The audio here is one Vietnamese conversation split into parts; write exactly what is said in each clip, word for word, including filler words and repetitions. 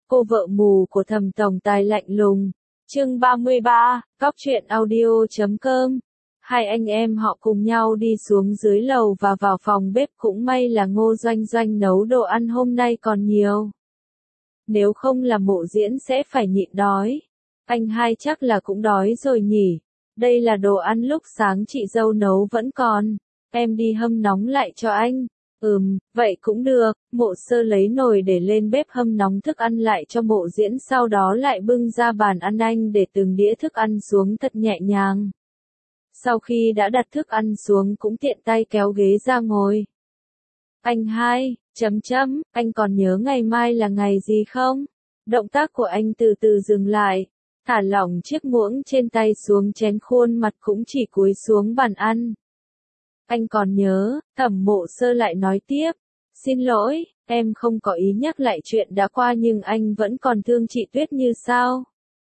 Cô vợ mù của Thẩm tổng tài lạnh lùng. Chương ba mươi ba, Cóc truyện audio chấm com. Hai anh em họ cùng nhau đi xuống dưới lầu và vào phòng bếp, cũng may là Ngô Doanh Doanh nấu đồ ăn hôm nay còn nhiều. Nếu không là Mộ Diễn sẽ phải nhịn đói. Anh hai chắc là cũng đói rồi nhỉ. Đây là đồ ăn lúc sáng chị dâu nấu vẫn còn. Em đi hâm nóng lại cho anh. Ừm, vậy cũng được. Mộ Sơ lấy nồi để lên bếp hâm nóng thức ăn lại cho Mộ Diễn, sau đó lại bưng ra bàn ăn, anh để từng đĩa thức ăn xuống thật nhẹ nhàng. Sau khi đã đặt thức ăn xuống cũng tiện tay kéo ghế ra ngồi. Anh hai, chấm chấm, anh còn nhớ ngày mai là ngày gì không? Động tác của anh từ từ dừng lại, thả lỏng chiếc muỗng trên tay xuống chén, khuôn mặt cũng chỉ cúi xuống bàn ăn. Anh còn nhớ. Thẩm Mộ Sơ lại nói tiếp. Xin lỗi, em không có ý nhắc lại chuyện đã qua, nhưng anh vẫn còn thương chị Tuyết Như sao?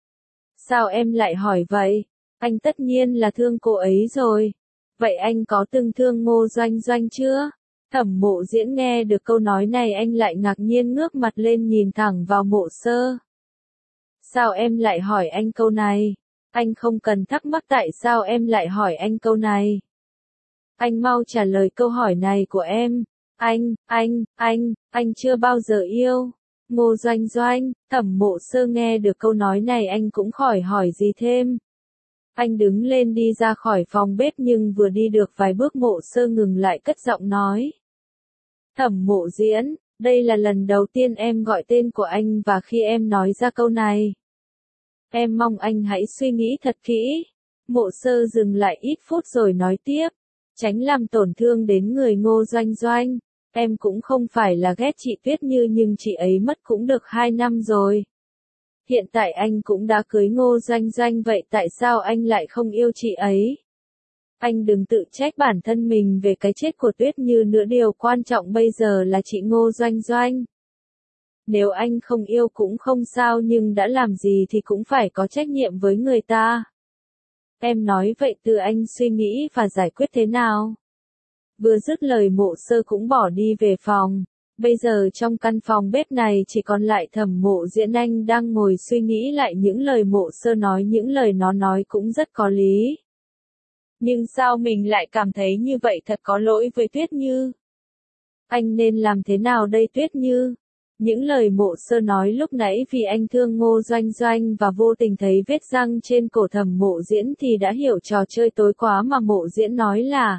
Sao em lại hỏi vậy? Anh tất nhiên là thương cô ấy rồi. Vậy anh có từng thương Ngô Doanh Doanh chưa? Thẩm Mộ Diễn nghe được câu nói này, anh lại ngạc nhiên ngước mặt lên nhìn thẳng vào Mộ Sơ. Sao em lại hỏi anh câu này? Anh không cần thắc mắc tại sao em lại hỏi anh câu này. Anh mau trả lời câu hỏi này của em. Anh, anh, anh, anh chưa bao giờ yêu Ngô Doanh Doanh. Thẩm Mộ Sơ nghe được câu nói này anh cũng khỏi hỏi gì thêm. Anh đứng lên đi ra khỏi phòng bếp, nhưng vừa đi được vài bước Mộ Sơ ngừng lại cất giọng nói. Thẩm Mộ Diễn, đây là lần đầu tiên em gọi tên của anh, và khi em nói ra câu này, em mong anh hãy suy nghĩ thật kỹ. Mộ Sơ dừng lại ít phút rồi nói tiếp. Tránh làm tổn thương đến người Ngô Doanh Doanh. Em cũng không phải là ghét chị Tuyết Như, nhưng chị ấy mất cũng được hai năm rồi. Hiện tại anh cũng đã cưới Ngô Doanh Doanh, vậy tại sao anh lại không yêu chị ấy? Anh đừng tự trách bản thân mình về cái chết của Tuyết Như nữa, điều quan trọng bây giờ là chị Ngô Doanh Doanh. Nếu anh không yêu cũng không sao, nhưng đã làm gì thì cũng phải có trách nhiệm với người ta. Em nói vậy từ anh suy nghĩ và giải quyết thế nào? Vừa dứt lời Mộ Sơ cũng bỏ đi về phòng. Bây giờ trong căn phòng bếp này chỉ còn lại Thẩm Mộ Diễn, anh đang ngồi suy nghĩ lại những lời Mộ Sơ nói, những lời nó nói cũng rất có lý. Nhưng sao mình lại cảm thấy như vậy, thật có lỗi với Tuyết Như. Anh nên làm thế nào đây Tuyết Như? Những lời Mộ Sơ nói lúc nãy vì anh thương Ngô Doanh Doanh và vô tình thấy vết răng trên cổ Thẩm Mộ Diễn thì đã hiểu trò chơi tối quá mà Mộ Diễn nói là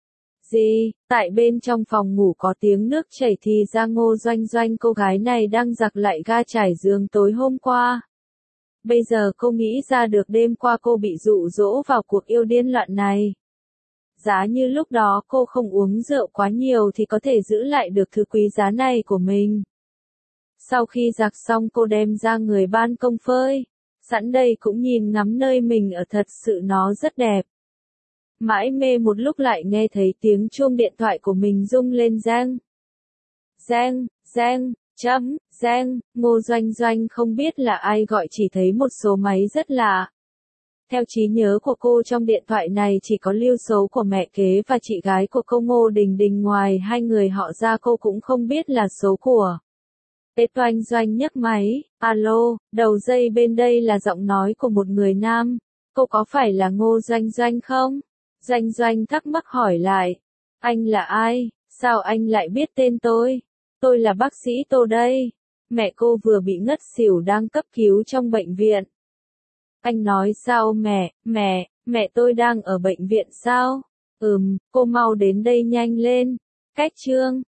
gì? Tại bên trong phòng ngủ có tiếng nước chảy thì ra Ngô Doanh Doanh, cô gái này đang giặt lại ga trải giường tối hôm qua. Bây giờ cô nghĩ ra được đêm qua cô bị dụ dỗ vào cuộc yêu điên loạn này. Giá như lúc đó cô không uống rượu quá nhiều thì có thể giữ lại được thứ quý giá này của mình. Sau khi giặt xong cô đem ra người ban công phơi. Sẵn đây cũng nhìn ngắm nơi mình ở, thật sự nó rất đẹp. Mãi mê một lúc lại nghe thấy tiếng chuông điện thoại của mình rung lên, reng. Reng, reng, chấm, reng. Ngô Doanh Doanh không biết là ai gọi, chỉ thấy một số máy rất lạ. Theo trí nhớ của cô, trong điện thoại này chỉ có lưu số của mẹ kế và chị gái của cô Ngô Đình Đình, ngoài hai người họ ra cô cũng không biết là số của. Tê Toanh Doanh nhấc máy. Alo, đầu dây bên đây là giọng nói của một người nam. Cô có phải là Ngô Doanh Doanh không? Doanh Doanh thắc mắc hỏi lại. Anh là ai? Sao anh lại biết tên tôi? Tôi là bác sĩ Tô đây. Mẹ cô vừa bị ngất xỉu đang cấp cứu trong bệnh viện. Anh nói sao mẹ, mẹ, mẹ tôi đang ở bệnh viện sao? Ừm, cô mau đến đây nhanh lên. Cách chương.